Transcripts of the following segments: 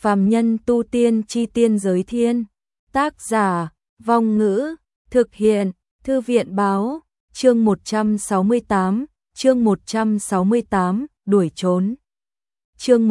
Phàm nhân tu tiên chi tiên giới thiên. Tác giả, Vong Ngữ, thực hiện, Thư viện báo, chương 168, đuổi trốn. Chương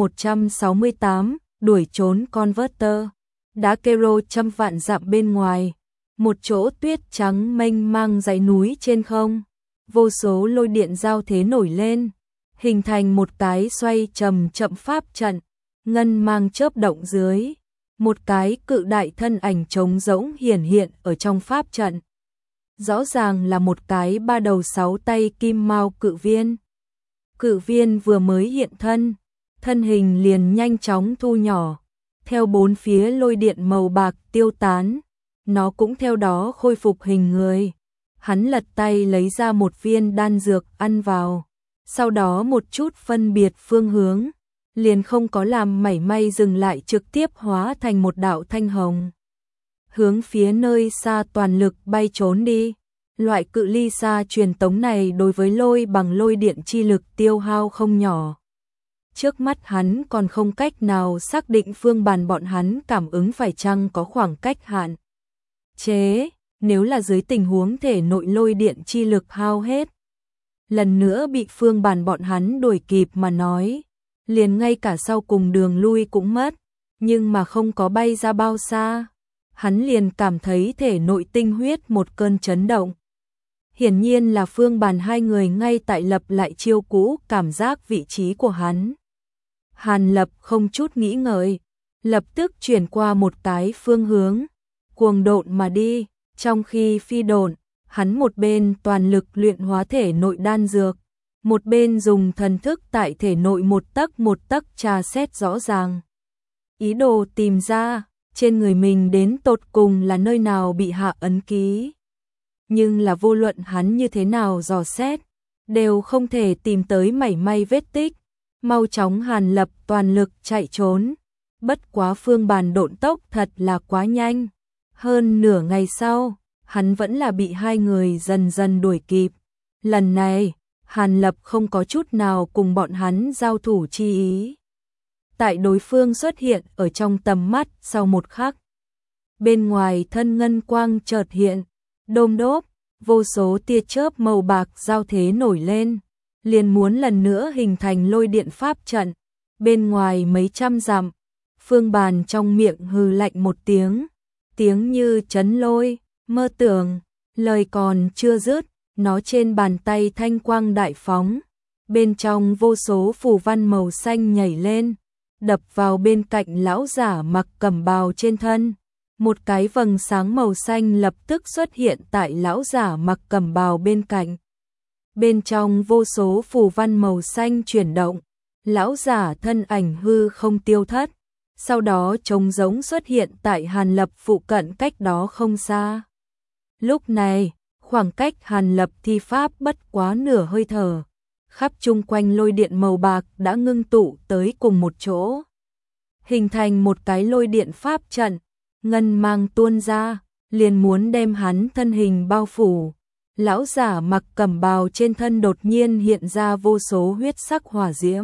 168, đuổi trốn Converter. Đá Kero trăm vạn dặm bên ngoài, một chỗ tuyết trắng mênh mang dãy núi trên không, vô số lôi điện giao thế nổi lên, hình thành một cái xoay chậm chậm pháp trận, ngân mang chớp động dưới, một cái cự đại thân ảnh trống rỗng hiển hiện ở trong pháp trận. Rõ ràng là một cái ba đầu sáu tay kim mao cự viên. Cự viên vừa mới hiện thân hình liền nhanh chóng thu nhỏ, theo bốn phía lôi điện màu bạc tiêu tán, nó cũng theo đó khôi phục hình người. Hắn lật tay lấy ra một viên đan dược ăn vào, sau đó một chút phân biệt phương hướng, liền không có làm mảy may dừng lại, trực tiếp hóa thành một đạo thanh hồng, hướng phía nơi xa toàn lực bay trốn đi. Loại cự ly xa truyền tống này đối với lôi bằng lôi điện chi lực tiêu hao không nhỏ. Trước mắt hắn còn không cách nào xác định phương bàn bọn hắn cảm ứng phải chăng có khoảng cách hạn chế, nếu là dưới tình huống thể nội lôi điện chi lực hao hết, lần nữa bị phương bàn bọn hắn đuổi kịp mà nói, liền ngay cả sau cùng đường lui cũng mất. Nhưng mà không có bay ra bao xa, hắn liền cảm thấy thể nội tinh huyết một cơn chấn động. Hiển nhiên là phương bàn hai người ngay tại lập lại chiêu cũ, cảm giác vị trí của hắn. Hàn Lập không chút nghĩ ngợi, lập tức chuyển qua một cái phương hướng, cuồng độn mà đi. Trong khi phi độn, hắn một bên toàn lực luyện hóa thể nội đan dược, một bên dùng thần thức tại thể nội một tấc tra xét rõ ràng. Ý đồ tìm ra trên người mình đến tột cùng là nơi nào bị hạ ấn ký. Nhưng là vô luận hắn như thế nào dò xét, đều không thể tìm tới mảy may vết tích. Mau chóng Hàn Lập toàn lực chạy trốn. Bất quá phương bàn độn tốc thật là quá nhanh. Hơn nửa ngày sau, hắn vẫn là bị hai người dần dần đuổi kịp. Lần này, Hàn Lập không có chút nào cùng bọn hắn giao thủ chi ý. Tại đối phương xuất hiện ở trong tầm mắt sau một khắc, bên ngoài thân ngân quang chợt hiện, đôm đốp, vô số tia chớp màu bạc giao thế nổi lên, liền muốn lần nữa hình thành lôi điện pháp trận. Bên ngoài mấy trăm dặm, phương bàn trong miệng hừ lạnh một tiếng, tiếng như chấn lôi, mơ tưởng, lời còn chưa dứt, nó trên bàn tay thanh quang đại phóng, bên trong vô số phù văn màu xanh nhảy lên, đập vào bên cạnh lão giả mặc cẩm bào trên thân. Một cái vầng sáng màu xanh lập tức xuất hiện tại lão giả mặc cẩm bào bên cạnh. Bên trong vô số phù văn màu xanh chuyển động, lão giả thân ảnh hư không tiêu thất, sau đó trống rỗng xuất hiện tại Hàn Lập phụ cận cách đó không xa. Lúc này, khoảng cách Hàn Lập thi pháp bất quá nửa hơi thở, khắp chung quanh lôi điện màu bạc đã ngưng tụ tới cùng một chỗ, hình thành một cái lôi điện pháp trận, ngân mang tuôn ra, liền muốn đem hắn thân hình bao phủ. Lão giả mặc cẩm bào trên thân đột nhiên hiện ra vô số huyết sắc hỏa diễm,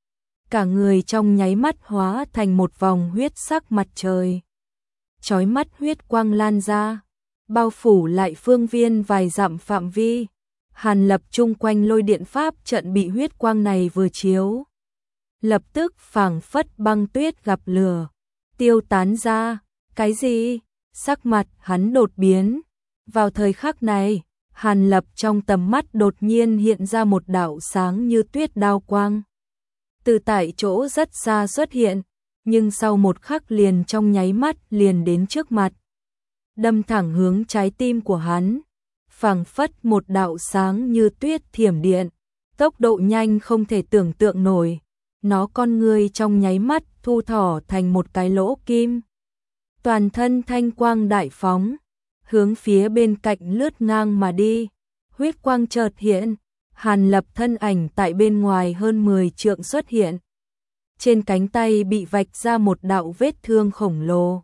cả người trong nháy mắt hóa thành một vòng huyết sắc mặt trời, chói mắt huyết quang lan ra, bao phủ lại phương viên vài dặm phạm vi. Hàn Lập chung quanh lôi điện pháp trận bị huyết quang này vừa chiếu, lập tức phảng phất băng tuyết gặp lửa, tiêu tán ra. Cái gì? Sắc mặt hắn đột biến. Vào thời khắc này, Hàn Lập trong tầm mắt đột nhiên hiện ra một đạo sáng như tuyết đao quang. Từ tại chỗ rất xa xuất hiện, nhưng sau một khắc liền trong nháy mắt liền đến trước mặt, đâm thẳng hướng trái tim của hắn, phảng phất một đạo sáng như tuyết thiểm điện, tốc độ nhanh không thể tưởng tượng nổi. Nó con người trong nháy mắt thu thỏ thành một cái lỗ kim, toàn thân thanh quang đại phóng, hướng phía bên cạnh lướt ngang mà đi. Huyết quang chợt hiện, Hàn Lập thân ảnh tại bên ngoài hơn 10 trượng xuất hiện. Trên cánh tay bị vạch ra một đạo vết thương khổng lồ,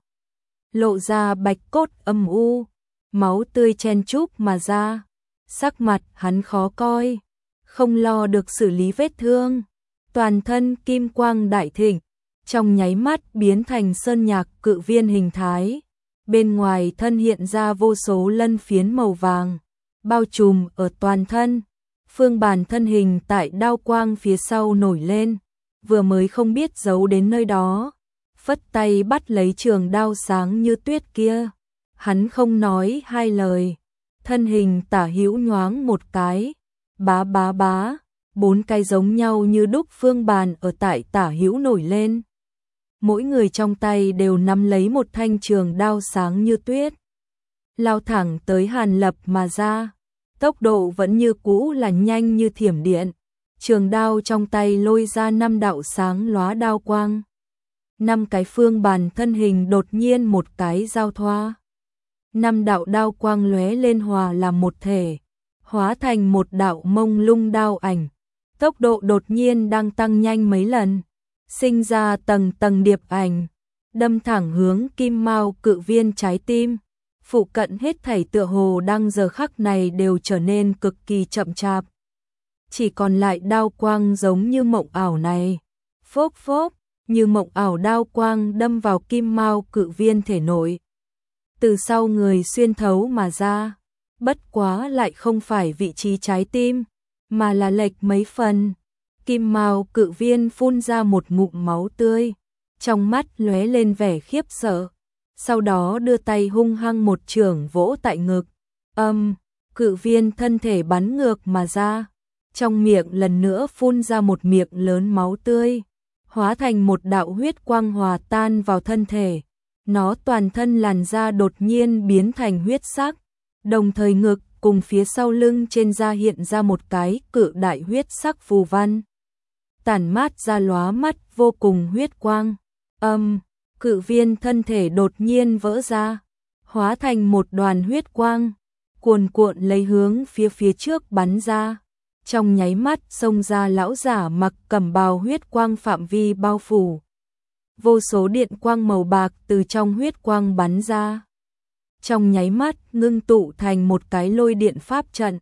lộ ra bạch cốt âm u, máu tươi chen chúc mà ra. Sắc mặt hắn khó coi, không lo được xử lý vết thương, toàn thân kim quang đại thịnh, trong nháy mắt biến thành sơn nhạc cự viên hình thái. Bên ngoài thân hiện ra vô số lân phiến màu vàng, bao trùm ở toàn thân. Phương Bàn thân hình tại đao quang phía sau nổi lên, vừa mới không biết giấu đến nơi đó, phất tay bắt lấy trường đao sáng như tuyết kia. Hắn không nói hai lời, thân hình tả hữu nhoáng một cái, bá bá bá, 4 cái giống nhau như đúc phương bàn ở tại tả hữu nổi lên. Mỗi người trong tay đều nắm lấy một thanh trường đao sáng như tuyết, lao thẳng tới Hàn Lập mà ra. Tốc độ vẫn như cũ là nhanh như thiểm điện. Trường đao trong tay lôi ra 5 đạo sáng lóa đao quang. 5 cái phương bàn thân hình đột nhiên một cái giao thoa. 5 đạo đao quang lóe lên hòa làm một thể, hóa thành một đạo mông lung đao ảnh. Tốc độ đột nhiên đang tăng nhanh mấy lần, sinh ra tầng tầng điệp ảnh, đâm thẳng hướng Kim Mao cự viên trái tim. Phụ cận hết thảy tựa hồ đang giờ khắc này đều trở nên cực kỳ chậm chạp. Chỉ còn lại đao quang giống như mộng ảo này. Phốc phốc, như mộng ảo đao quang đâm vào Kim Mao cự viên thể nội. Từ sau người xuyên thấu mà ra, bất quá lại không phải vị trí trái tim, mà là lệch mấy phần. Kim Mao cự viên phun ra một ngụm máu tươi, trong mắt lóe lên vẻ khiếp sợ. Sau đó đưa tay hung hăng một chưởng vỗ tại ngực. Cự viên thân thể bắn ngược mà ra, trong miệng lần nữa phun ra một miệng lớn máu tươi, hóa thành một đạo huyết quang hòa tan vào thân thể. Nó toàn thân làn da đột nhiên biến thành huyết sắc, đồng thời ngực cùng phía sau lưng trên da hiện ra một cái cự đại huyết sắc phù văn, tản mát ra lóa mắt vô cùng huyết quang. Cự viên thân thể đột nhiên vỡ ra, hóa thành một đoàn huyết quang, cuồn cuộn lấy hướng phía trước bắn ra. Trong nháy mắt xông ra lão giả mặc cẩm bào huyết quang phạm vi bao phủ. Vô số điện quang màu bạc từ trong huyết quang bắn ra. Trong nháy mắt ngưng tụ thành một cái lôi điện pháp trận.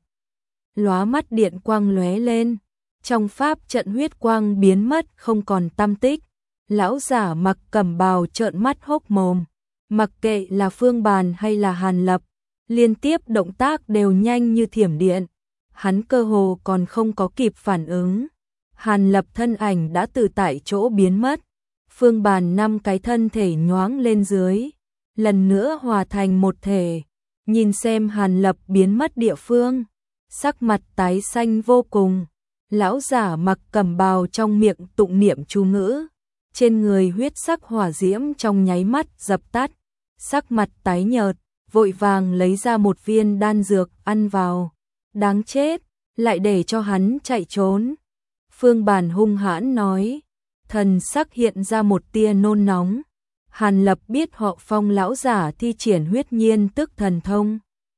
Lóa mắt điện quang lóe lên, trong pháp trận huyết quang biến mất không còn tăm tích. Lão giả mặc cẩm bào trợn mắt hốc mồm, mặc kệ là Phương Bàn hay là Hàn Lập, liên tiếp động tác đều nhanh như thiểm điện. Hắn cơ hồ còn không có kịp phản ứng, Hàn Lập thân ảnh đã từ tại chỗ biến mất. Phương Bàn 5 cái thân thể nhoáng lên dưới, lần nữa hòa thành một thể. Nhìn xem Hàn Lập biến mất địa phương, sắc mặt tái xanh vô cùng. Lão giả mặc cẩm bào trong miệng tụng niệm chú ngữ, trên người huyết sắc hỏa diễm trong nháy mắt dập tắt, sắc mặt tái nhợt, vội vàng lấy ra một viên đan dược ăn vào. Đáng chết, lại để cho hắn chạy trốn. Phương Bàn hung hãn nói, thần sắc hiện ra một tia nôn nóng. Hàn Lập biết họ Phong lão giả thi triển huyết nhiên tức thần thông,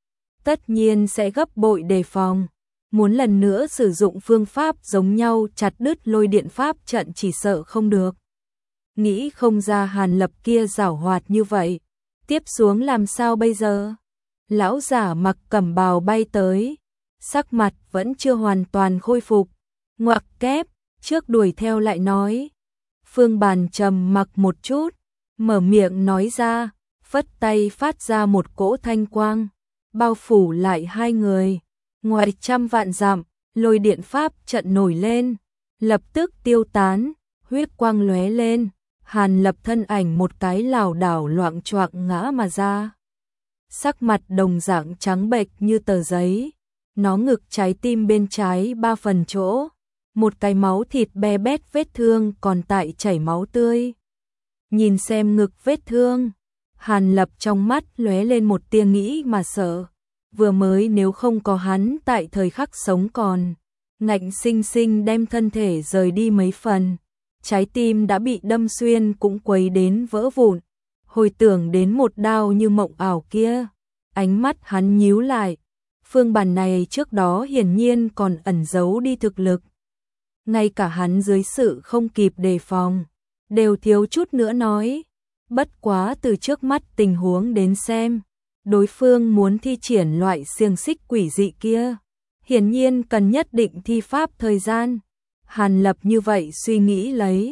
tất nhiên sẽ gấp bội đề phòng. Muốn lần nữa sử dụng phương pháp giống nhau chặt đứt lôi điện pháp trận chỉ sợ không được. Nghĩ không ra Hàn Lập kia giảo hoạt như vậy, tiếp xuống làm sao bây giờ? Lão giả mặc cẩm bào bay tới, sắc mặt vẫn chưa hoàn toàn khôi phục, ngoặc kép, trước đuổi theo lại nói. Phương Bàn trầm mặc một chút, mở miệng nói ra, phất tay phát ra một cỗ thanh quang, bao phủ lại hai người. Ngoài 100 vạn dặm, lôi điện pháp trận nổi lên, lập tức tiêu tán, huyết quang lóe lên. Hàn Lập thân ảnh một cái lảo đảo loạng choạng ngã mà ra. Sắc mặt đồng dạng trắng bệch như tờ giấy, nó ngực trái tim bên trái 3 phần chỗ, một cái máu thịt be bét vết thương còn tại chảy máu tươi. Nhìn xem ngực vết thương, Hàn Lập trong mắt lóe lên một tia nghĩ mà sợ. Vừa mới nếu không có hắn tại thời khắc sống còn, ngạnh sinh sinh đem thân thể rời đi mấy phần, trái tim đã bị đâm xuyên cũng quấy đến vỡ vụn. Hồi tưởng đến một đao như mộng ảo kia, ánh mắt hắn nhíu lại. Phương Bàn này trước đó hiển nhiên còn ẩn giấu đi thực lực, ngay cả hắn dưới sự không kịp đề phòng, đều thiếu chút nữa nói. Bất quá từ trước mắt tình huống đến xem, đối phương muốn thi triển loại xiềng xích quỷ dị kia, hiển nhiên cần nhất định thi pháp thời gian. Hàn Lập như vậy suy nghĩ lấy,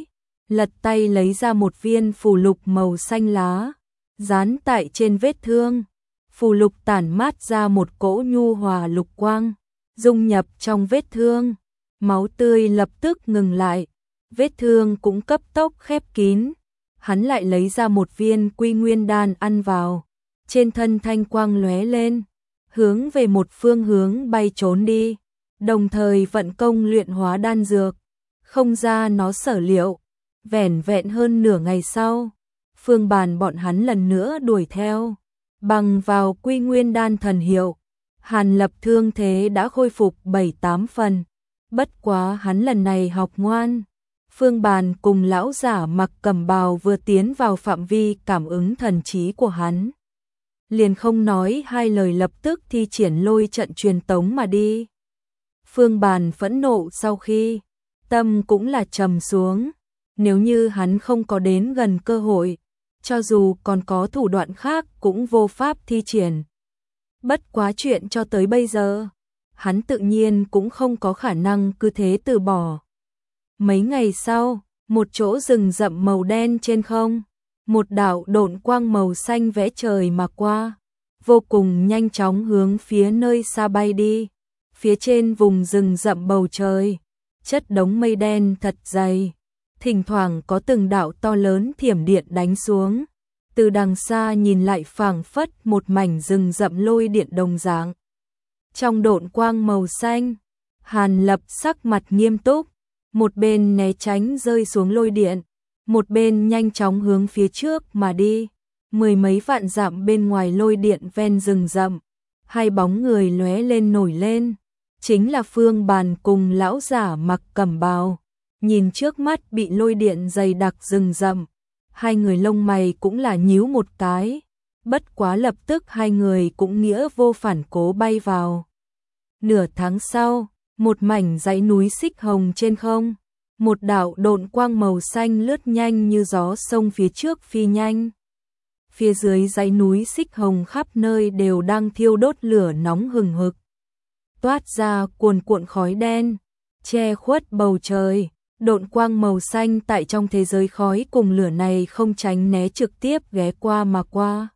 lật tay lấy ra một viên phù lục màu xanh lá, dán tại trên vết thương. Phù lục tản mát ra một cỗ nhu hòa lục quang, dung nhập trong vết thương. Máu tươi lập tức ngừng lại, vết thương cũng cấp tốc khép kín. Hắn lại lấy ra một viên quy nguyên đan ăn vào, trên thân thanh quang lóe lên, hướng về một phương hướng bay trốn đi, đồng thời vận công luyện hóa đan dược. Không ra nó sở liệu, vẻn vẹn hơn nửa ngày sau, Phương Bàn bọn hắn lần nữa đuổi theo, bằng vào quy nguyên đan thần hiệu, Hàn Lập thương thế đã khôi phục 7-8 phần, bất quá hắn lần này học ngoan. Phương Bàn cùng lão giả mặc cẩm bào vừa tiến vào phạm vi cảm ứng thần trí của hắn, liền không nói hai lời lập tức thi triển lôi trận truyền tống mà đi. Phương Bàn phẫn nộ sau khi, tâm cũng là trầm xuống, nếu như hắn không có đến gần cơ hội, cho dù còn có thủ đoạn khác cũng vô pháp thi triển. Bất quá chuyện cho tới bây giờ, hắn tự nhiên cũng không có khả năng cứ thế từ bỏ. Mấy ngày sau, một chỗ rừng rậm màu đen trên không, một đạo độn quang màu xanh vẽ trời mà qua, vô cùng nhanh chóng hướng phía nơi xa bay đi. Phía trên vùng rừng rậm bầu trời, chất đống mây đen thật dày, thỉnh thoảng có từng đạo to lớn thiểm điện đánh xuống. Từ đằng xa nhìn lại phảng phất một mảnh rừng rậm lôi điện đồng dạng. Trong độn quang màu xanh, Hàn Lập sắc mặt nghiêm túc, một bên né tránh rơi xuống lôi điện, một bên nhanh chóng hướng phía trước mà đi. Mười mấy vạn dặm bên ngoài lôi điện ven rừng rậm, hai bóng người lóe lên nổi lên, chính là Phương Bàn cùng lão giả mặc cẩm bào. Nhìn trước mắt bị lôi điện dày đặc rừng rậm, hai người lông mày cũng là nhíu một cái, bất quá lập tức hai người cũng nghĩa vô phản cố bay vào. Nửa tháng sau, một mảnh dãy núi xích hồng trên không, một đạo độn quang màu xanh lướt nhanh như gió sông phía trước phi nhanh. Phía dưới dãy núi xích hồng khắp nơi đều đang thiêu đốt lửa nóng hừng hực, toát ra cuồn cuộn khói đen, che khuất bầu trời. Độn quang màu xanh tại trong thế giới khói cùng lửa này không tránh né trực tiếp ghé qua mà qua.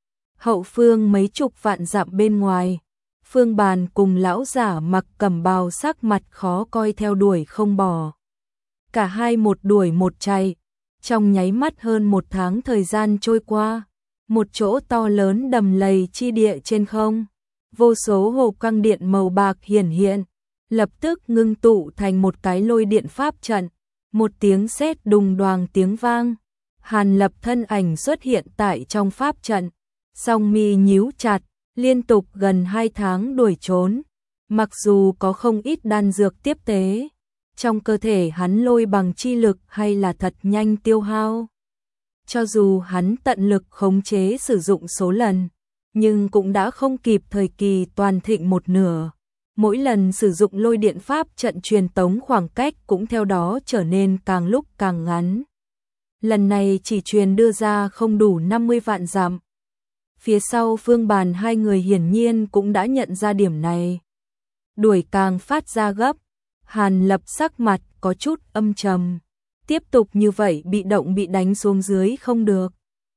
Hậu phương mấy chục vạn dặm bên ngoài, Phương Bàn cùng lão giả mặc cẩm bào sắc mặt khó coi theo đuổi không bỏ. Cả hai một đuổi một chạy, trong nháy mắt hơn một tháng thời gian trôi qua, một chỗ to lớn đầm lầy chi địa trên không, vô số hộp căng điện màu bạc hiển hiện, lập tức ngưng tụ thành một cái lôi điện pháp trận. Một tiếng sét đùng đoàng tiếng vang, Hàn Lập thân ảnh xuất hiện tại trong pháp trận, song mi nhíu chặt, liên tục gần 2 tháng đuổi trốn, mặc dù có không ít đan dược tiếp tế, trong cơ thể hắn lôi bằng chi lực hay là thật nhanh tiêu hao. Cho dù hắn tận lực khống chế sử dụng số lần, nhưng cũng đã không kịp thời kỳ toàn thịnh một nửa. Mỗi lần sử dụng lôi điện pháp trận truyền tống khoảng cách cũng theo đó trở nên càng lúc càng ngắn. Lần này chỉ truyền đưa ra không đủ 50 vạn dặm. Phía sau Phương Bàn hai người hiển nhiên cũng đã nhận ra điểm này. Đuổi càng phát ra gấp, Hàn Lập sắc mặt có chút âm trầm. Tiếp tục như vậy bị động bị đánh xuống dưới không được.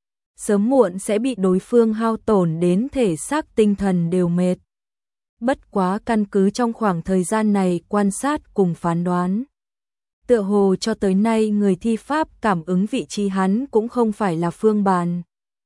Sớm muộn sẽ bị đối phương hao tổn đến thể xác tinh thần đều mệt. Bất quá căn cứ trong khoảng thời gian này quan sát cùng phán đoán, tựa hồ cho tới nay người thi pháp cảm ứng vị trí hắn cũng không phải là Phương Bàn,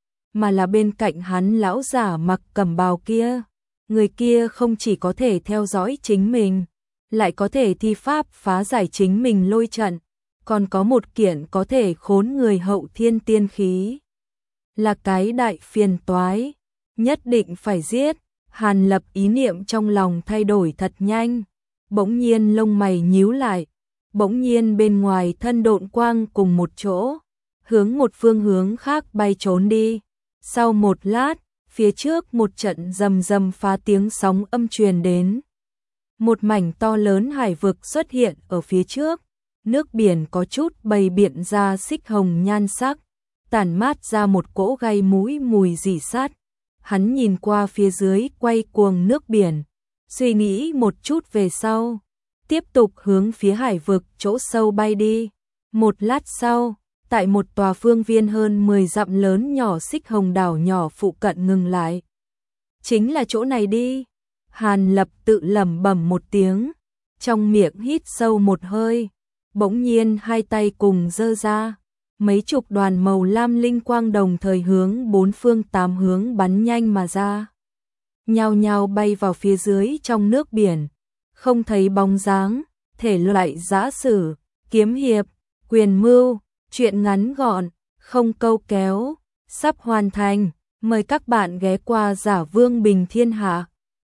mà là bên cạnh hắn lão giả mặc cẩm bào kia. Người kia không chỉ có thể theo dõi chính mình, lại có thể thi pháp phá giải chính mình lôi trận, còn có một kiện có thể khốn người hậu thiên tiên khí. Là cái đại phiền toái, nhất định phải giết. Hàn Lập ý niệm trong lòng thay đổi thật nhanh, bỗng nhiên lông mày nhíu lại, bỗng nhiên bên ngoài thân độn quang cùng một chỗ, hướng một phương hướng khác bay trốn đi. Sau một lát, phía trước một trận rầm rầm phá tiếng sóng âm truyền đến. Một mảnh to lớn hải vực xuất hiện ở phía trước, nước biển có chút bày biện ra xích hồng nhan sắc, tản mát ra một cỗ gai mũi mùi rỉ sắt. Hắn nhìn qua phía dưới quay cuồng nước biển, suy nghĩ một chút về sau, tiếp tục hướng phía hải vực chỗ sâu bay đi. Một lát sau, tại một tòa phương viên hơn 10 dặm lớn nhỏ xích hồng đảo nhỏ phụ cận ngừng lại. Chính là chỗ này đi. Hàn Lập tự lẩm bẩm một tiếng, trong miệng hít sâu một hơi, bỗng nhiên hai tay cùng giơ ra, mấy chục đoàn màu lam linh quang đồng thời hướng bốn phương tám hướng bắn nhanh mà ra. Nhao nhao bay vào phía dưới trong nước biển, không thấy bóng dáng, thể loại giã sử, kiếm hiệp, quyền mưu, truyện ngắn gọn, không câu kéo, sắp hoàn thành, mời các bạn ghé qua Giả Vương Bình Thiên Hạ.